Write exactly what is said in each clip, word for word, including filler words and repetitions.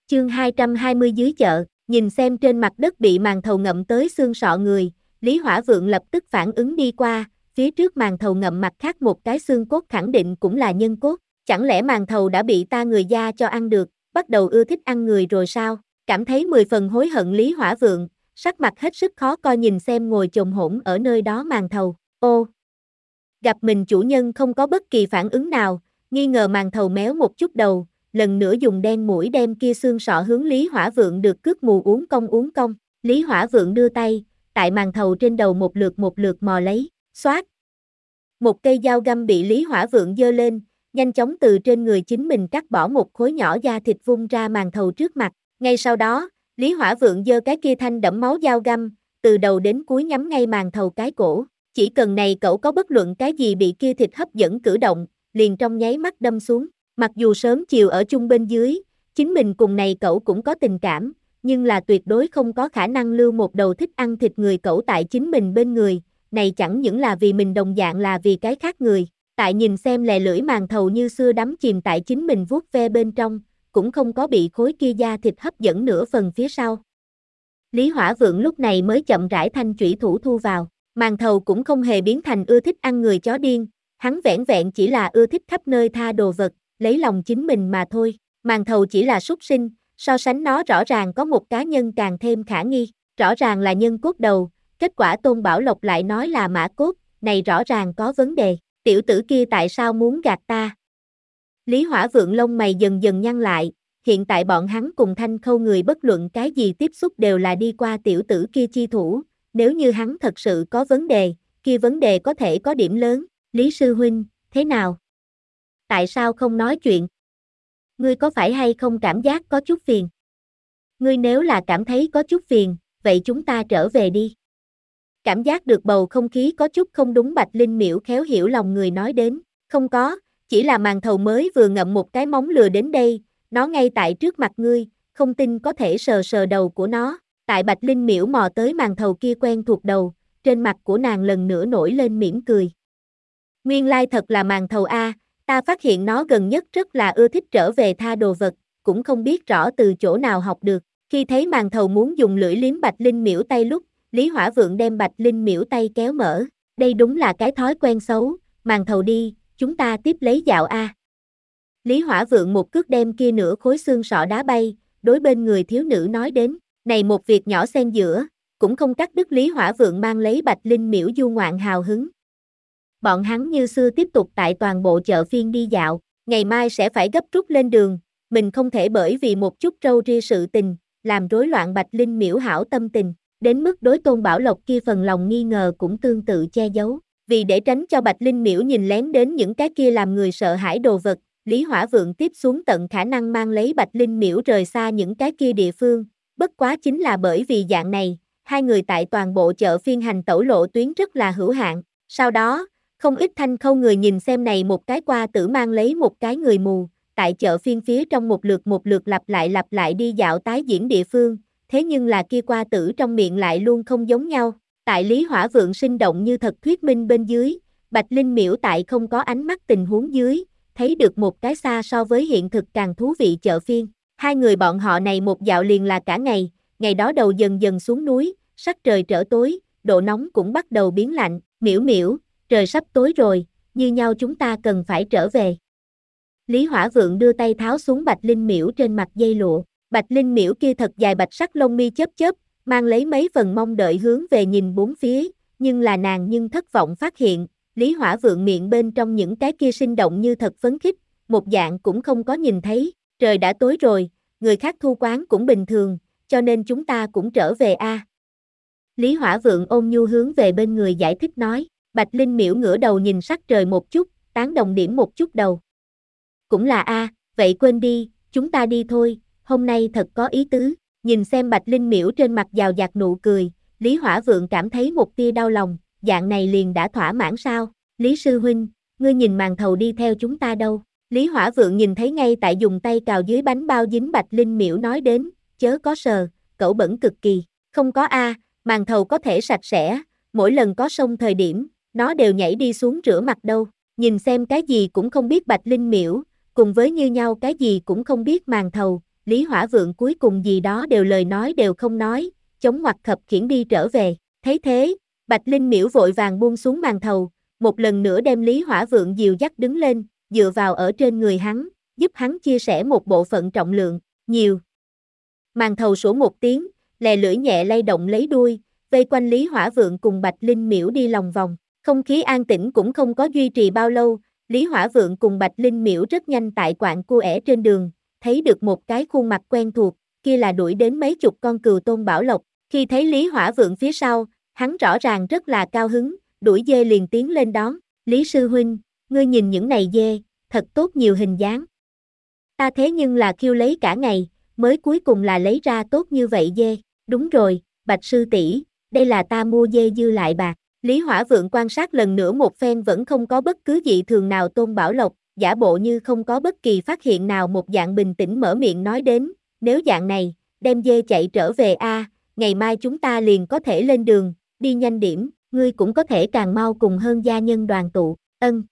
Chương hai trăm hai mươi dưới chợ, nhìn xem trên mặt đất bị màn thầu ngậm tới xương sọ người, Lý Hỏa Vượng lập tức phản ứng đi qua, phía trước màn thầu ngậm mặt khác một cái xương cốt khẳng định cũng là nhân cốt, chẳng lẽ màn thầu đã bị ta người da cho ăn được, bắt đầu ưa thích ăn người rồi sao? Cảm thấy mười phần hối hận Lý Hỏa Vượng, sắc mặt hết sức khó coi nhìn xem ngồi chồm hổm ở nơi đó màn thầu, ô. Gặp mình chủ nhân không có bất kỳ phản ứng nào, nghi ngờ màn thầu méo một chút đầu, lần nữa dùng đen mũi đem kia xương sọ hướng Lý Hỏa Vượng được cướp mù uống cong uống cong, Lý Hỏa Vượng đưa tay, tại màn thầu trên đầu một lượt một lượt mò lấy, xoát. Một cây dao găm bị Lý Hỏa Vượng giơ lên, nhanh chóng từ trên người chính mình cắt bỏ một khối nhỏ da thịt vung ra màn thầu trước mặt, ngay sau đó, Lý Hỏa Vượng giơ cái kia thanh đẫm máu dao găm, từ đầu đến cuối nhắm ngay màn thầu cái cổ, chỉ cần này cậu có bất luận cái gì bị kia thịt hấp dẫn cử động, liền trong nháy mắt đâm xuống. Mặc dù sớm chiều ở chung bên dưới, chính mình cùng này cậu cũng có tình cảm, nhưng là tuyệt đối không có khả năng lưu một đầu thích ăn thịt người cậu tại chính mình bên người, này chẳng những là vì mình đồng dạng là vì cái khác người, tại nhìn xem lè lưỡi màn thầu như xưa đắm chìm tại chính mình vuốt ve bên trong, cũng không có bị khối kia da thịt hấp dẫn nửa phần phía sau. Lý Hỏa Vượng lúc này mới chậm rãi thanh chủy thủ thu vào, màn thầu cũng không hề biến thành ưa thích ăn người chó điên, hắn vẻn vẹn chỉ là ưa thích khắp nơi tha đồ vật, lấy lòng chính mình mà thôi, màn thầu chỉ là súc sinh, so sánh nó rõ ràng có một cá nhân càng thêm khả nghi, rõ ràng là nhân cốt đầu, kết quả Tôn Bảo Lộc lại nói là mã cốt, này rõ ràng có vấn đề, tiểu tử kia tại sao muốn gạt ta? Lý Hỏa Vượng lông mày dần dần nhăn lại, hiện tại bọn hắn cùng Thanh Khâu người bất luận cái gì tiếp xúc đều là đi qua tiểu tử kia chi thủ, nếu như hắn thật sự có vấn đề, kia vấn đề có thể có điểm lớn, Lý Sư Huynh, thế nào? Tại sao không nói chuyện? Ngươi có phải hay không cảm giác có chút phiền? Ngươi nếu là cảm thấy có chút phiền, vậy chúng ta trở về đi. Cảm giác được bầu không khí có chút không đúng Bạch Linh Miễu khéo hiểu lòng người nói đến, không có, chỉ là màn thầu mới vừa ngậm một cái móng lừa đến đây, nó ngay tại trước mặt ngươi, không tin có thể sờ sờ đầu của nó, tại Bạch Linh Miễu mò tới màn thầu kia quen thuộc đầu, trên mặt của nàng lần nữa nổi lên mỉm cười. Nguyên lai thật là màn thầu A, ta phát hiện nó gần nhất rất là ưa thích trở về tha đồ vật, cũng không biết rõ từ chỗ nào học được, khi thấy màn thầu muốn dùng lưỡi liếm Bạch Linh Miễu tay lúc, Lý Hỏa Vượng đem Bạch Linh Miễu tay kéo mở, đây đúng là cái thói quen xấu, màn thầu đi, chúng ta tiếp lấy dạo A. Lý Hỏa Vượng một cước đem kia nửa khối xương sọ đá bay, đối bên người thiếu nữ nói đến, này một việc nhỏ xen giữa, cũng không cắt đứt Lý Hỏa Vượng mang lấy Bạch Linh Miễu du ngoạn hào hứng. Bọn hắn như xưa tiếp tục tại toàn bộ chợ phiên đi dạo, ngày mai sẽ phải gấp rút lên đường, mình không thể bởi vì một chút râu ria sự tình, làm rối loạn Bạch Linh Miễu hảo tâm tình, đến mức đối Tôn Bảo Lộc kia phần lòng nghi ngờ cũng tương tự che giấu, vì để tránh cho Bạch Linh Miễu nhìn lén đến những cái kia làm người sợ hãi đồ vật, Lý Hỏa Vượng tiếp xuống tận khả năng mang lấy Bạch Linh Miễu rời xa những cái kia địa phương, bất quá chính là bởi vì dạng này, hai người tại toàn bộ chợ phiên hành tẩu lộ tuyến rất là hữu hạn, sau đó, không ít Thanh Khâu người nhìn xem này một cái qua tử mang lấy một cái người mù, tại chợ phiên phía trong một lượt một lượt lặp lại lặp lại đi dạo tái diễn địa phương, thế nhưng là kia qua tử trong miệng lại luôn không giống nhau, tại Lý Hỏa Vượng sinh động như thật thuyết minh bên dưới, Bạch Linh Miễu tại không có ánh mắt tình huống dưới, thấy được một cái xa so với hiện thực càng thú vị chợ phiên, hai người bọn họ này một dạo liền là cả ngày, ngày đó đầu dần dần xuống núi, sắc trời trở tối, độ nóng cũng bắt đầu biến lạnh, Miễu Miễu, trời sắp tối rồi, như nhau chúng ta cần phải trở về. Lý Hỏa Vượng đưa tay tháo xuống Bạch Linh Miễu trên mặt dây lụa, Bạch Linh Miễu kia thật dài bạch sắc lông mi chớp chớp, mang lấy mấy phần mong đợi hướng về nhìn bốn phía, nhưng là nàng nhưng thất vọng phát hiện, Lý Hỏa Vượng miệng bên trong những cái kia sinh động như thật phấn khích, một dạng cũng không có nhìn thấy, trời đã tối rồi, người khác thu quán cũng bình thường, cho nên chúng ta cũng trở về a. Lý Hỏa Vượng ôn nhu hướng về bên người giải thích nói, Bạch Linh Miễu ngửa đầu nhìn sắc trời một chút, tán đồng điểm một chút đầu. Cũng là a, vậy quên đi, chúng ta đi thôi, hôm nay thật có ý tứ, nhìn xem Bạch Linh Miễu trên mặt giàu dạt nụ cười, Lý Hỏa Vượng cảm thấy một tia đau lòng, dạng này liền đã thỏa mãn sao, Lý Sư Huynh, ngươi nhìn màn thầu đi theo chúng ta đâu, Lý Hỏa Vượng nhìn thấy ngay tại dùng tay cào dưới bánh bao dính Bạch Linh Miễu nói đến, chớ có sờ, cẩu bẩn cực kỳ, không có a, màn thầu có thể sạch sẽ, mỗi lần có sông thời điểm, nó đều nhảy đi xuống rửa mặt đâu, nhìn xem cái gì cũng không biết Bạch Linh Miễu, cùng với như nhau cái gì cũng không biết màn thầu, Lý Hỏa Vượng cuối cùng gì đó đều lời nói đều không nói, chống ngoặt khập khiễng đi trở về. Thấy thế, Bạch Linh Miễu vội vàng buông xuống màn thầu, một lần nữa đem Lý Hỏa Vượng dìu dắt đứng lên, dựa vào ở trên người hắn, giúp hắn chia sẻ một bộ phận trọng lượng, nhiều. Màn thầu sủa một tiếng, lè lưỡi nhẹ lay động lấy đuôi, vây quanh Lý Hỏa Vượng cùng Bạch Linh Miễu đi lòng vòng. Không khí an tĩnh cũng không có duy trì bao lâu, Lý Hỏa Vượng cùng Bạch Linh Miễu rất nhanh tại quạng cua ẻ trên đường, thấy được một cái khuôn mặt quen thuộc, kia là đuổi đến mấy chục con cừu Tôn Bảo Lộc. Khi thấy Lý Hỏa Vượng phía sau, hắn rõ ràng rất là cao hứng, đuổi dê liền tiến lên đón. Lý sư huynh, ngươi nhìn những này dê, thật tốt nhiều hình dáng. Ta thế nhưng là kêu lấy cả ngày, mới cuối cùng là lấy ra tốt như vậy dê. Đúng rồi, Bạch sư tỷ, đây là ta mua dê dư lại bạc. Lý Hỏa Vượng quan sát lần nữa một phen vẫn không có bất cứ dị thường nào Tôn Bảo Lộc, giả bộ như không có bất kỳ phát hiện nào, một dạng bình tĩnh mở miệng nói đến, nếu dạng này, đem dê chạy trở về a, ngày mai chúng ta liền có thể lên đường, đi nhanh điểm, ngươi cũng có thể càng mau cùng hơn gia nhân đoàn tụ. Ân.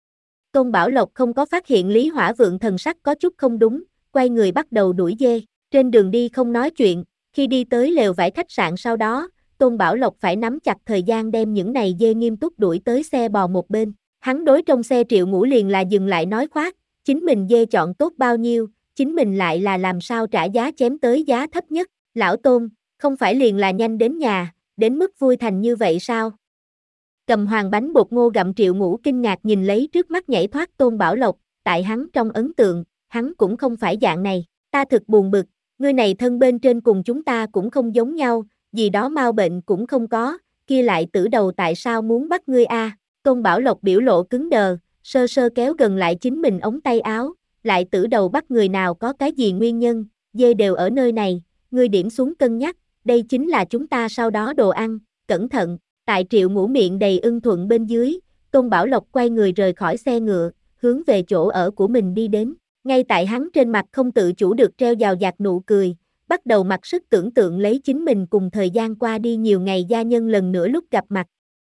Tôn Bảo Lộc không có phát hiện Lý Hỏa Vượng thần sắc có chút không đúng, quay người bắt đầu đuổi dê, trên đường đi không nói chuyện, khi đi tới lều vải khách sạn sau đó, Tôn Bảo Lộc phải nắm chặt thời gian đem những này dê nghiêm túc đuổi tới xe bò một bên. Hắn đối trong xe Triệu Ngũ liền là dừng lại nói khoác, chính mình dê chọn tốt bao nhiêu, chính mình lại là làm sao trả giá chém tới giá thấp nhất. Lão Tôn, không phải liền là nhanh đến nhà, đến mức vui thành như vậy sao? Cầm hoàng bánh bột ngô gặm Triệu Ngũ kinh ngạc nhìn lấy trước mắt nhảy thoát Tôn Bảo Lộc, tại hắn trong ấn tượng, hắn cũng không phải dạng này, ta thực buồn bực, ngươi này thân bên trên cùng chúng ta cũng không giống nhau, gì đó mau bệnh cũng không có, kia lại tử đầu tại sao muốn bắt ngươi a? À? Tôn Bảo Lộc biểu lộ cứng đờ, sơ sơ kéo gần lại chính mình ống tay áo, lại tử đầu bắt người nào có cái gì nguyên nhân, dê đều ở nơi này, ngươi điểm xuống cân nhắc, đây chính là chúng ta sau đó đồ ăn, cẩn thận. Tại Triệu Ngũ miệng đầy ưng thuận bên dưới, Tôn Bảo Lộc quay người rời khỏi xe ngựa, hướng về chỗ ở của mình đi đến. Ngay tại hắn trên mặt không tự chủ được treo dào dạt nụ cười, bắt đầu mặc sức tưởng tượng lấy chính mình cùng thời gian qua đi nhiều ngày gia nhân lần nữa lúc gặp mặt.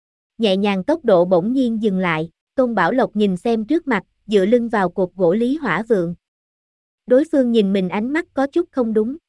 Nhẹ nhàng tốc độ bỗng nhiên dừng lại, Tôn Bảo Lộc nhìn xem trước mặt, dựa lưng vào cột gỗ Lý Hỏa Vượng. Đối phương nhìn mình ánh mắt có chút không đúng,